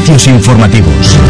servicios informativos.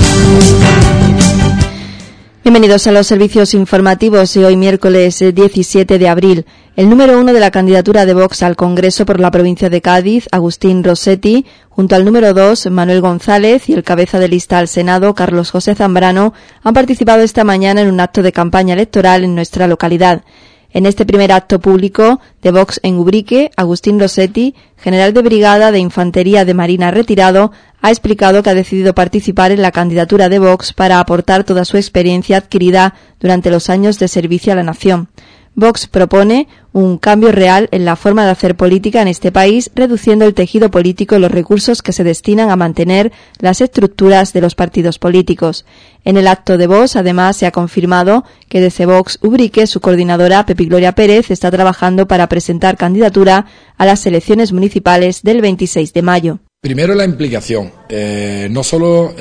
Bienvenidos a los servicios informativos de hoy miércoles 17 de abril. El número 1 de la candidatura de Vox al Congreso por la provincia de Cádiz, Agustín Rossetti, junto al número 2, Manuel González, y el cabeza de lista al Senado, Carlos José Zambrano, han participado esta mañana en un acto de campaña electoral en nuestra localidad. En este primer acto público de Vox en Ubrique, Agustín Rossetti, general de brigada de Infantería de Marina retirado, ha explicado que ha decidido participar en la candidatura de Vox para aportar toda su experiencia adquirida durante los años de servicio a la nación. Vox propone un cambio real en la forma de hacer política en este país, reduciendo el tejido político y los recursos que se destinan a mantener las estructuras de los partidos políticos. En el acto de Vox, además, se ha confirmado que desde Vox Ubrique, su coordinadora, Pepi Gloria Pérez, está trabajando para presentar candidatura a las elecciones municipales del 26 de mayo. Primero, la implicación, no solo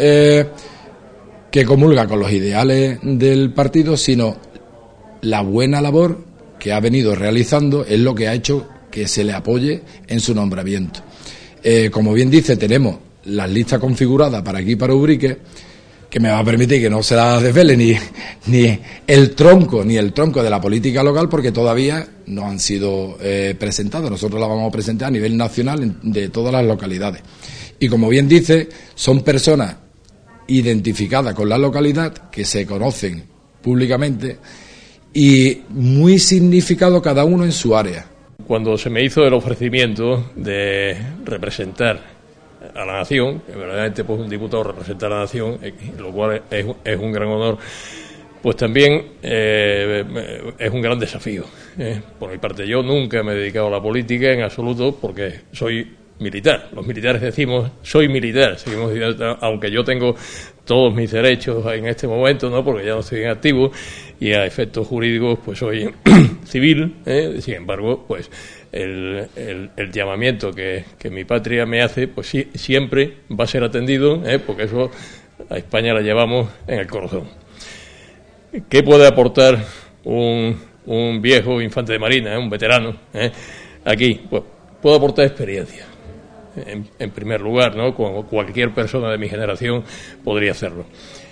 que comulga con los ideales del partido, sino la buena labor que ha venido realizando es lo que ha hecho que se le apoye en su nombramiento. Como bien dice, tenemos las listas configuradas para aquí, para Ubrique, que me va a permitir que no se las desvele ni el tronco de la política local, porque todavía no han sido presentadas. Nosotros las vamos a presentar a nivel nacional de todas las localidades. Y como bien dice, son personas identificadas con la localidad, que se conocen públicamente, y muy significado cada uno en su área. Cuando se me hizo el ofrecimiento de representar a la nación, que verdaderamente pues un diputado representa a la nación, lo cual es un gran honor, pues también es un gran desafío. Por mi parte, yo nunca me he dedicado a la política en absoluto, porque soy militar. Los militares decimos, soy militar, seguimos diciendo, aunque yo tengo todos mis derechos en este momento, ¿no? Porque ya no estoy en activo, y a efectos jurídicos pues soy civil, sin embargo, pues el llamamiento que mi patria me hace, pues sí, siempre va a ser atendido, porque eso a España la llevamos en el corazón. ¿Qué puede aportar un viejo infante de marina, un veterano, aquí? Pues puedo aportar experiencia. En primer lugar, ¿no? Como cualquier persona de mi generación podría hacerlo.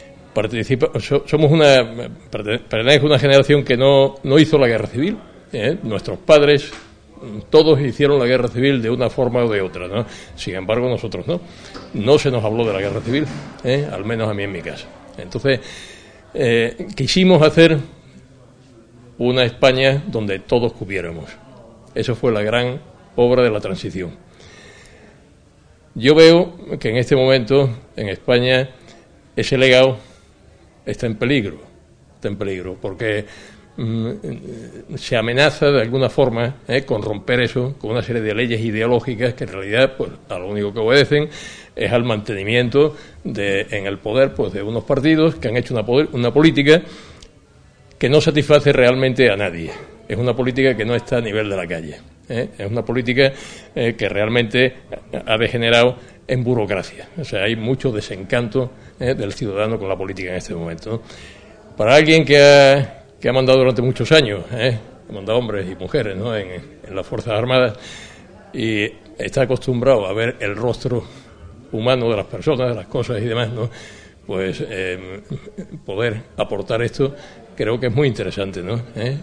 Pertenezco a una generación que no hizo la guerra civil. Nuestros padres, todos hicieron la guerra civil de una forma o de otra, ¿no? Sin embargo, nosotros no. No se nos habló de la guerra civil, al menos a mí en mi casa. Entonces, quisimos hacer una España donde todos cupiéramos. Eso fue la gran obra de la transición. Yo veo que en este momento en España ese legado está en peligro, porque se amenaza de alguna forma con romper eso, con una serie de leyes ideológicas que en realidad pues a lo único que obedecen es al mantenimiento en el poder pues de unos partidos que han hecho una política que no satisface realmente a nadie. Es una política que no está a nivel de la calle. Es una política que realmente ha degenerado en burocracia. O sea, hay mucho desencanto del ciudadano con la política en este momento, ¿no? Para alguien que ha mandado durante muchos años, ha mandado hombres y mujeres, ¿no? en las Fuerzas Armadas, y está acostumbrado a ver el rostro humano de las personas, de las cosas y demás, ¿no? Pues poder aportar esto creo que es muy interesante, ¿no?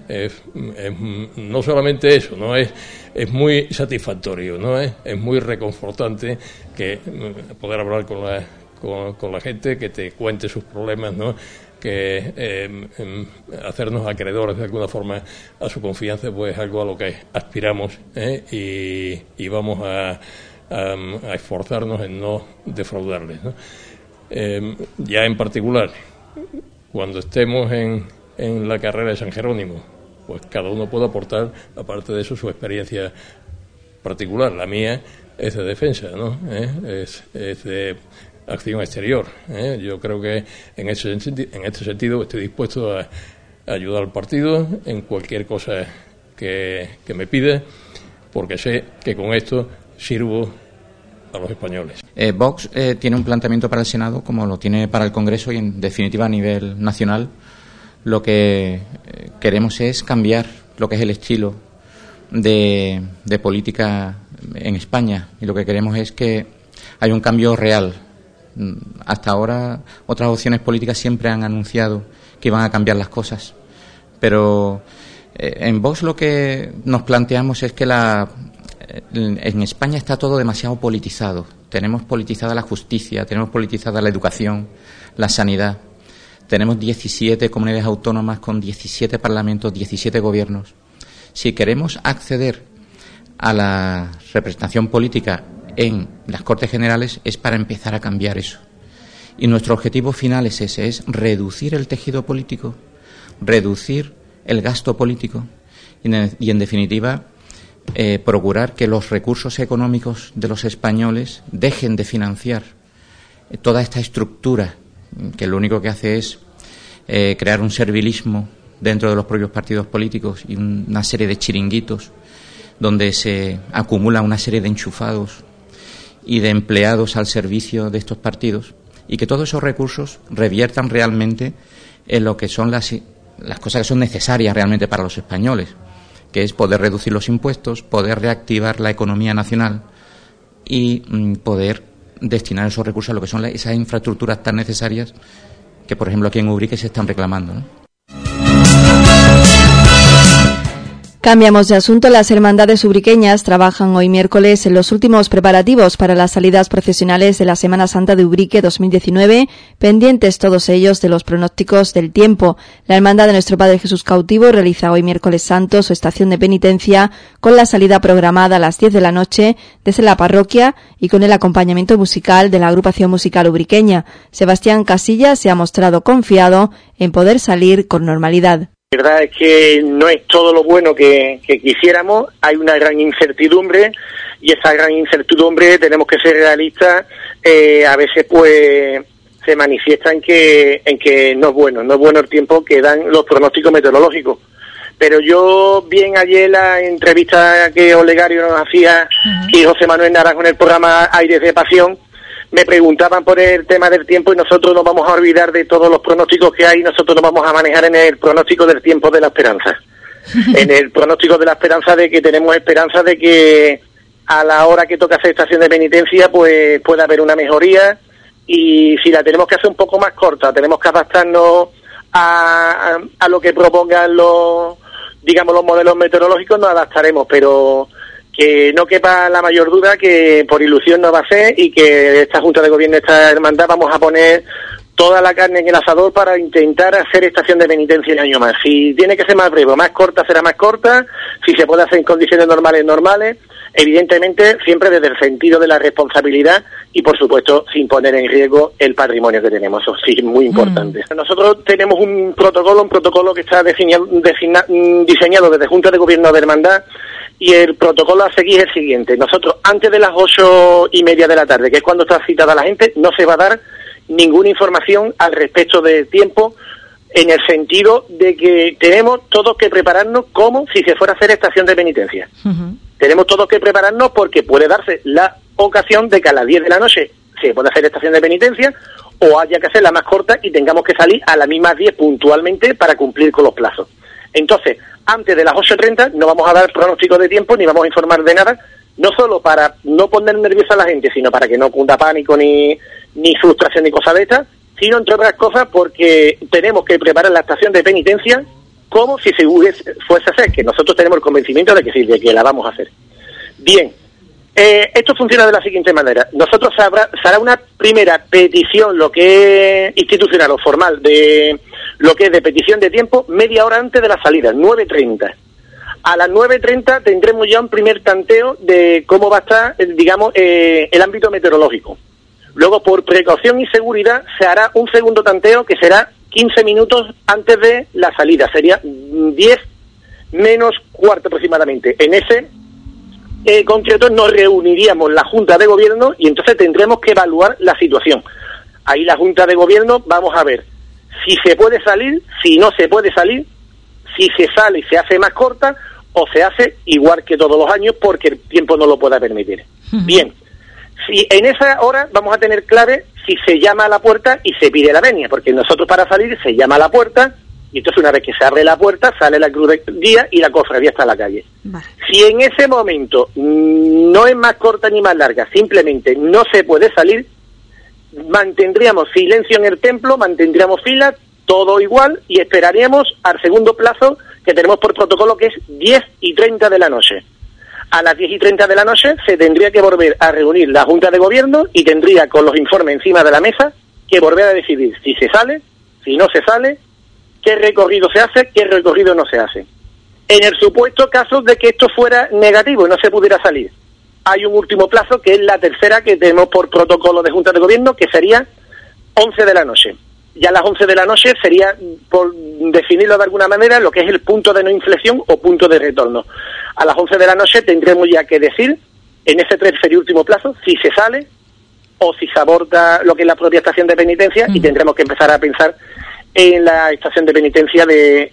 No solamente eso, ¿no? Es muy satisfactorio, ¿no? Es muy reconfortante que poder hablar con la gente, que te cuente sus problemas, ¿no? Que hacernos acreedores de alguna forma a su confianza, pues es algo a lo que aspiramos, y vamos a esforzarnos en no defraudarles, ¿no? Ya en particular, cuando estemos en la carrera de San Jerónimo, pues cada uno puede aportar, aparte de eso, su experiencia particular. La mía es de defensa, ¿no? Es de acción exterior. Yo creo que en este sentido estoy dispuesto a ayudar al partido en cualquier cosa que me pida, porque sé que con esto sirvo a los españoles. Vox tiene un planteamiento para el Senado como lo tiene para el Congreso, y en definitiva a nivel nacional lo que queremos es cambiar lo que es el estilo de política en España, y lo que queremos es que haya un cambio real Hasta ahora otras opciones políticas siempre han anunciado que iban a cambiar las cosas, pero en Vox lo que nos planteamos es que en España está todo demasiado politizado. Tenemos politizada la justicia, tenemos politizada la educación, la sanidad. Tenemos 17 comunidades autónomas con 17 parlamentos, 17 gobiernos. Si queremos acceder a la representación política en las Cortes Generales es para empezar a cambiar eso. Y nuestro objetivo final es ese, es reducir el tejido político, reducir el gasto político y en definitiva procurar que los recursos económicos de los españoles dejen de financiar toda esta estructura que lo único que hace es crear un servilismo dentro de los propios partidos políticos y una serie de chiringuitos donde se acumula una serie de enchufados y de empleados al servicio de estos partidos, y que todos esos recursos reviertan realmente en lo que son las cosas que son necesarias realmente para los españoles, que es poder reducir los impuestos, poder reactivar la economía nacional y poder destinar esos recursos a lo que son esas infraestructuras tan necesarias que, por ejemplo, aquí en Ubrique se están reclamando, ¿no? Cambiamos de asunto. Las hermandades ubriqueñas trabajan hoy miércoles en los últimos preparativos para las salidas procesionales de la Semana Santa de Ubrique 2019, pendientes todos ellos de los pronósticos del tiempo. La Hermandad de Nuestro Padre Jesús Cautivo realiza hoy miércoles santo su estación de penitencia con la salida programada a las 10 de la noche desde la parroquia y con el acompañamiento musical de la agrupación musical ubriqueña. Sebastián Casillas se ha mostrado confiado en poder salir con normalidad. La verdad es que no es todo lo bueno que quisiéramos, hay una gran incertidumbre y esa gran incertidumbre tenemos que ser realistas, a veces pues se manifiesta en que no es bueno el tiempo que dan los pronósticos meteorológicos. Pero yo bien ayer la entrevista que Olegario nos hacía y José Manuel Naranjo en el programa Aires de Pasión, me preguntaban por el tema del tiempo y nosotros nos vamos a olvidar de todos los pronósticos que hay, nosotros nos vamos a manejar en el pronóstico del tiempo de la esperanza. En el pronóstico de la esperanza de que tenemos esperanza de que a la hora que toca hacer estación de penitencia pues pueda haber una mejoría, y si la tenemos que hacer un poco más corta, tenemos que adaptarnos a lo que propongan los modelos meteorológicos, nos adaptaremos, pero que no quepa la mayor duda que por ilusión no va a ser, y que esta Junta de Gobierno, esta hermandad, vamos a poner toda la carne en el asador para intentar hacer estación de penitencia un año más. Si tiene que ser más breve o más corta, será más corta. Si se puede hacer en condiciones normales, evidentemente siempre desde el sentido de la responsabilidad y, por supuesto, sin poner en riesgo el patrimonio que tenemos. Eso sí es muy importante. Nosotros tenemos un protocolo que está diseñado desde Junta de Gobierno de Hermandad, y el protocolo a seguir es el siguiente. Nosotros, antes de las 8:30 de la tarde, que es cuando está citada la gente, no se va a dar ninguna información al respecto del tiempo, en el sentido de que tenemos todos que prepararnos como si se fuera a hacer estación de penitencia. Tenemos todos que prepararnos porque puede darse la ocasión de que a las 10 de la noche se pueda hacer estación de penitencia, o haya que hacerla más corta y tengamos que salir a las mismas 10 puntualmente para cumplir con los plazos. Entonces, antes de las 8:30 no vamos a dar pronóstico de tiempo ni vamos a informar de nada, no solo para no poner nerviosa a la gente, sino para que no cunda pánico ni frustración ni cosas de estas, sino, entre otras cosas, porque tenemos que preparar la estación de penitencia como si se fuese a hacer, que nosotros tenemos el convencimiento de que sí, de que la vamos a hacer. Bien, esto funciona de la siguiente manera. Nosotros será una primera petición, lo que es institucional o formal, de lo que es de petición de tiempo, media hora antes de la salida, 9:30. A las 9:30 tendremos ya un primer tanteo de cómo va a estar, el ámbito meteorológico. Luego, por precaución y seguridad, se hará un segundo tanteo que será 15 minutos antes de la salida. Sería 10 menos cuarto aproximadamente. En ese concreto nos reuniríamos la Junta de Gobierno y entonces tendremos que evaluar la situación. Ahí la Junta de Gobierno vamos a ver si se puede salir, si no se puede salir, si se sale y se hace más corta o se hace igual que todos los años porque el tiempo no lo pueda permitir. Bien, si en esa hora vamos a tener clave si se llama a la puerta y se pide la venia, porque nosotros para salir se llama a la puerta y entonces una vez que se abre la puerta sale la cruz de guía y la cofradía está en la calle. Vale. Si en ese momento no es más corta ni más larga, simplemente no se puede salir, mantendríamos silencio en el templo, mantendríamos fila, todo igual, y esperaríamos al segundo plazo que tenemos por protocolo, que es 10:30 de la noche. A las 10:30 de la noche se tendría que volver a reunir la Junta de Gobierno y tendría con los informes encima de la mesa que volver a decidir si se sale, si no se sale, qué recorrido se hace, qué recorrido no se hace. En el supuesto caso de que esto fuera negativo y no se pudiera salir, hay un último plazo que es la tercera que tenemos por protocolo de Junta de Gobierno, que sería 11 de la noche. Ya a las 11 de la noche sería, por definirlo de alguna manera, lo que es el punto de no inflexión o punto de retorno. A las 11 de la noche tendremos ya que decir, en ese tercer y último plazo, si se sale o si se aborda lo que es la propia estación de penitencia, y tendremos que empezar a pensar en la estación de penitencia de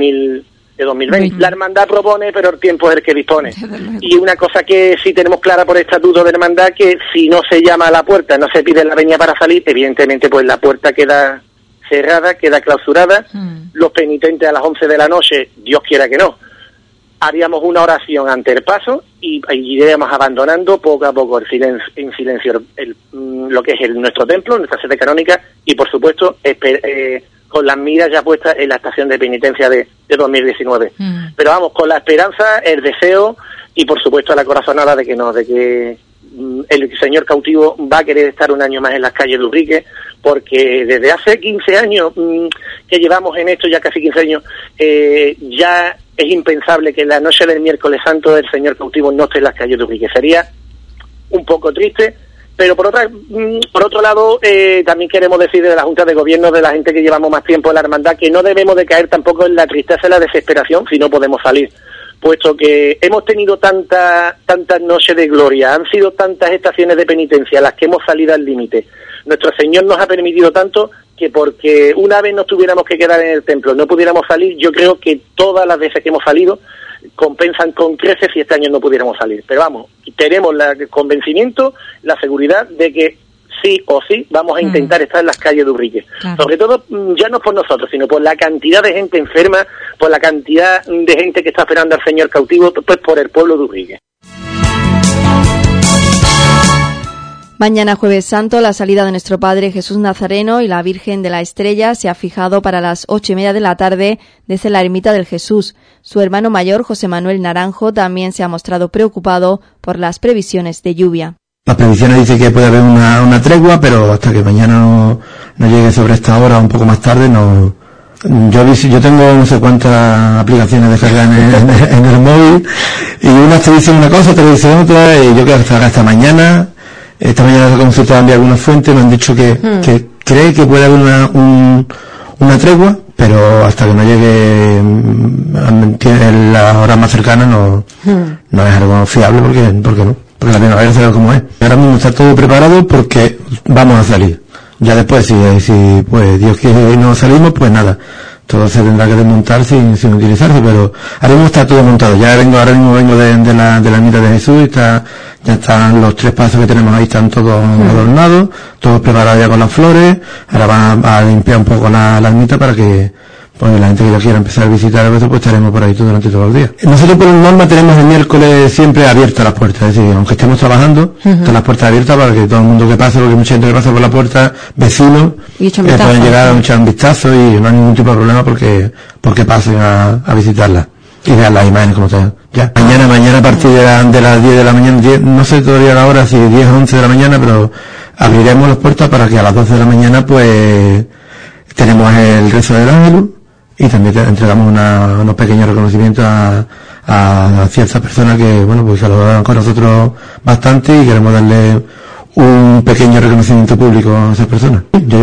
2020. La hermandad propone, pero el tiempo es el que dispone. Y una cosa que sí tenemos clara por estatuto de hermandad, que si no se llama a la puerta, no se pide la venia para salir, evidentemente pues la puerta queda cerrada, queda clausurada. Los penitentes a las 11 de la noche, Dios quiera que no, haríamos una oración ante el paso y iríamos abandonando poco a poco en silencio lo que es nuestro templo, nuestra sede canónica, y por supuesto con las miras ya puestas en la estación de penitencia de 2019. Pero vamos, con la esperanza, el deseo y por supuesto la corazonada de que el señor cautivo va a querer estar un año más en las calles de Ubrique, porque desde hace 15 años que llevamos en esto, ya casi 15 años, ya es impensable que la noche del miércoles santo el señor cautivo no esté en las calles de Ubrique. Sería un poco triste, pero por otro lado, también queremos decir de la Junta de Gobierno, de la gente que llevamos más tiempo en la hermandad, que no debemos de caer tampoco en la tristeza y la desesperación si no podemos salir, puesto que hemos tenido tantas noches de gloria, han sido tantas estaciones de penitencia las que hemos salido al límite. Nuestro Señor nos ha permitido tanto que porque una vez nos tuviéramos que quedar en el templo, no pudiéramos salir, yo creo que todas las veces que hemos salido compensan con creces si este año no pudiéramos salir. Pero vamos, tenemos el convencimiento, la seguridad de que sí o sí vamos a intentar estar en las calles de Ubrique. Claro. Sobre todo, ya no por nosotros, sino por la cantidad de gente enferma, por la cantidad de gente que está esperando al señor cautivo, pues por el pueblo de Ubrique. Mañana Jueves Santo, la salida de nuestro Padre Jesús Nazareno y la Virgen de la Estrella se ha fijado para las 8:30 de la tarde desde la Ermita del Jesús. Su hermano mayor, José Manuel Naranjo, también se ha mostrado preocupado por las previsiones de lluvia. Las previsiones dicen que puede haber una tregua, pero hasta que mañana no llegue sobre esta hora o un poco más tarde, no. Yo tengo no sé cuántas aplicaciones descargadas en el móvil, y unas te dicen una cosa, te dicen otra, y yo creo que hasta mañana. Esta mañana he consultado en algunas fuentes, me han dicho que cree que puede haber una tregua, pero hasta que no llegue en las horas más cercanas no es algo fiable, porque no. Porque la primavera sabe cómo es. Ahora mismo está todo preparado porque vamos a salir. Ya después, si pues Dios quiere y no salimos, pues nada. Todo se tendrá que desmontar sin utilizarse, pero ahora mismo está todo montado. Ahora mismo vengo de la ermita de Jesús, ya están los 3 pasos que tenemos ahí, están todos adornados, todos preparados ya con las flores. Ahora van a limpiar un poco la ermita para que pues la gente que lo quiera empezar a visitar a veces, pues estaremos por ahí durante todo el día. Nosotros por norma tenemos el miércoles siempre abiertas las puertas, es decir, aunque estemos trabajando, están las puertas abiertas para que todo el mundo que pase, porque mucha gente que pasa por la puerta, vecinos, pueden llegar a echar un vistazo y no hay ningún tipo de problema porque pasen a visitarla y vean las imágenes como están. Ya. Mañana a partir de las 10 de la mañana, no sé todavía la hora, si 10 o 11 de la mañana, pero abriremos las puertas para que a las 12 de la mañana pues tenemos el rezo del ángelus. Y también entregamos unos pequeños reconocimientos a ciertas personas que, bueno, pues colaboraron con nosotros bastante y queremos darle un pequeño reconocimiento público a esas personas. Yo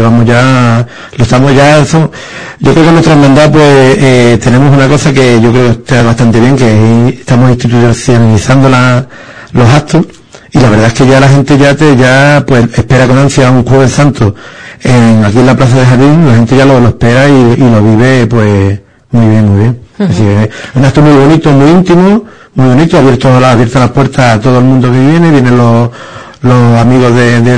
creo que en nuestra hermandad pues tenemos una cosa que yo creo que está bastante bien, que estamos institucionalizando los actos, y la verdad es que ya la gente ya pues espera con ansia un Jueves Santo aquí en la Plaza de Jardín. La gente ya lo espera y lo vive pues muy bien. Así que es un acto muy bonito, muy íntimo, muy bonito, abiertas las puertas a todo el mundo que vienen los amigos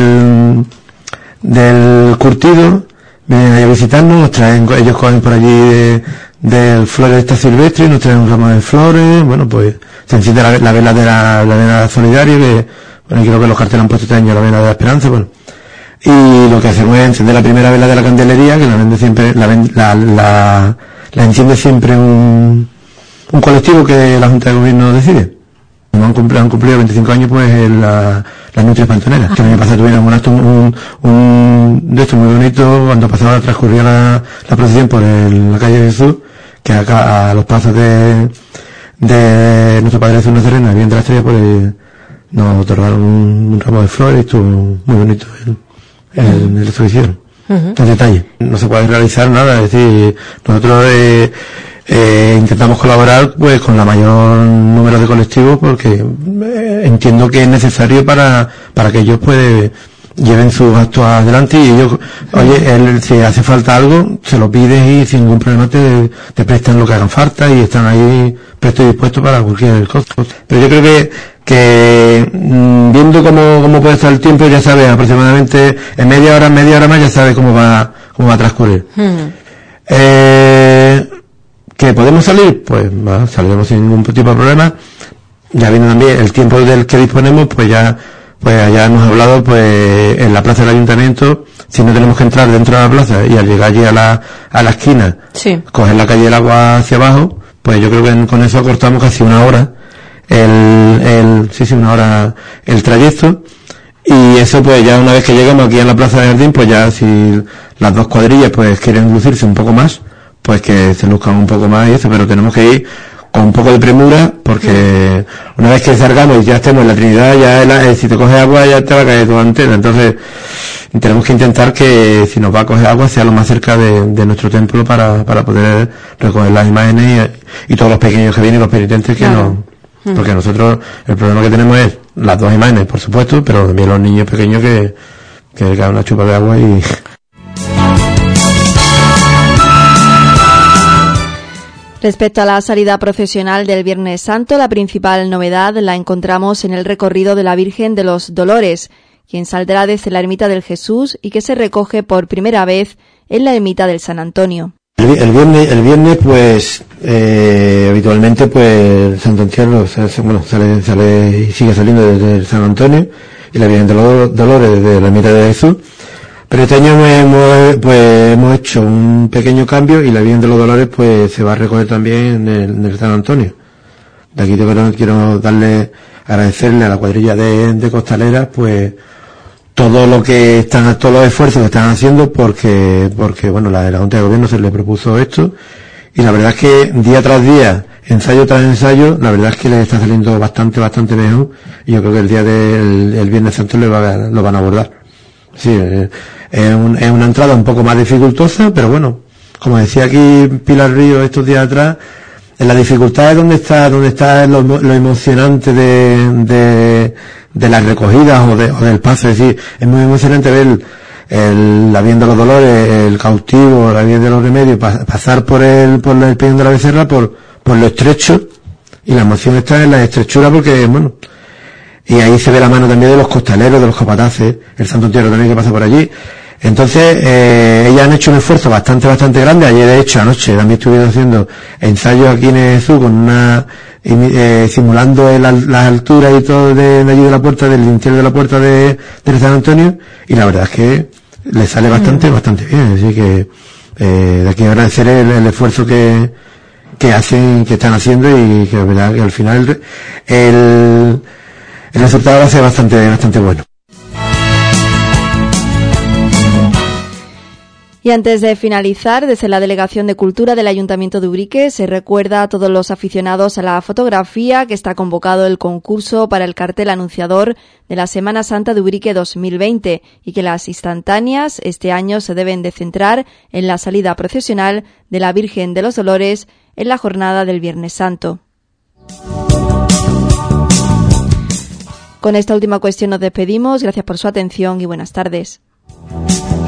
del curtido, vienen a visitarnos, ellos cogen por allí de flores de esta silvestre, nos traen un ramo de flores, bueno, pues se enciende la vela de la vela solidaria, que bueno, creo que los carteles han puesto este año la vela de la esperanza, bueno. y lo que hacemos es encender la primera vela de la candelería, que la vende siempre, la enciende siempre un colectivo que la Junta de Gobierno decide. Han cumplido 25 años pues las Nutrias Pantoneras, que el año pasado tuvieron un acto de esto muy bonito cuando pasaba, transcurría la procesión por la calle de Jesús, que acá a los pasos de nuestro Padre Jesús Nazareno, el Bien de la Estrella, pues nos otorgaron un ramo de flores y estuvo muy bonito el resto que hicieron. En detalle. No se puede realizar nada, es decir, nosotros intentamos colaborar pues con la mayor número de colectivos porque entiendo que es necesario para que ellos pues lleven sus actos adelante y ellos, oye, si hace falta algo, se lo pides y sin ningún problema te prestan lo que hagan falta y están ahí prestos y dispuestos para cualquier cosa. Pero yo creo que viendo cómo puede estar el tiempo, ya sabes, aproximadamente en media hora más, ya sabes cómo va a transcurrir. ¿Que podemos salir? Pues saldremos sin ningún tipo de problema. Ya viene también el tiempo del que disponemos, pues ya hemos hablado, pues en la plaza del ayuntamiento, si no tenemos que entrar dentro de la plaza y al llegar allí a la esquina, coger la calle del Agua hacia abajo, pues yo creo que con eso acortamos casi una hora una hora el trayecto. Y eso pues ya una vez que llegamos aquí en la plaza de Jardín, pues ya si las dos cuadrillas pues quieren lucirse un poco más, pues que se luzcan un poco más y eso, pero tenemos que ir con un poco de premura porque una vez que salgamos y ya estemos en la Trinidad, ya si te coges agua ya te va a caer toda antena. Entonces tenemos que intentar que si nos va a coger agua sea lo más cerca de nuestro templo para poder recoger las imágenes y todos los pequeños que vienen, los penitentes que porque nosotros el problema que tenemos es las dos imágenes, por supuesto, pero también los niños pequeños que le cae una chupa de agua y... Respecto a la salida procesional del Viernes Santo, la principal novedad la encontramos en el recorrido de la Virgen de los Dolores, quien saldrá desde la Ermita del Jesús y que se recoge por primera vez en la Ermita del San Antonio. El viernes pues habitualmente pues Santo Entierro sale y sigue saliendo desde el San Antonio y la Virgen de los Dolores desde la Ermita de Jesús. Pero este año hemos hecho un pequeño cambio y la Virgen de los Dolores pues se va a recoger también en el San Antonio. De aquí quiero agradecerle a la cuadrilla de costaleras pues todos los esfuerzos que están haciendo porque la Junta de Gobierno se le propuso esto y la verdad es que día tras día, ensayo tras ensayo, la verdad es que les está saliendo bastante mejor y yo creo que el día del Viernes Santo lo van a abordar. Sí, es una entrada un poco más dificultosa, pero bueno, como decía aquí Pilar Río estos días atrás, en la dificultad es donde está lo emocionante de las recogidas o del paso, es decir, es muy emocionante ver la Virgen de los Dolores, el cautivo, la Virgen de los Remedios, pasar por el Peñón de la Becerra, por lo estrecho, y la emoción está en la estrechura porque, bueno, y ahí se ve la mano también de los costaleros, de los capataces, el Santo Entierro también que pasa por allí. Entonces, ellas han hecho un esfuerzo bastante grande. Ayer, de hecho, anoche también estuvieron haciendo ensayos aquí en Jesús simulando las alturas y todo de allí de la puerta, del interior de la puerta del San Antonio, y la verdad es que les sale bastante bien. Así que, de aquí agradecer el esfuerzo que están haciendo y que la verdad que al final el resultado va a ser bastante bueno. Y antes de finalizar, desde la Delegación de Cultura del Ayuntamiento de Ubrique se recuerda a todos los aficionados a la fotografía que está convocado el concurso para el cartel anunciador de la Semana Santa de Ubrique 2020 y que las instantáneas este año se deben de centrar en la salida procesional de la Virgen de los Dolores en la jornada del Viernes Santo. Con esta última cuestión nos despedimos. Gracias por su atención y buenas tardes.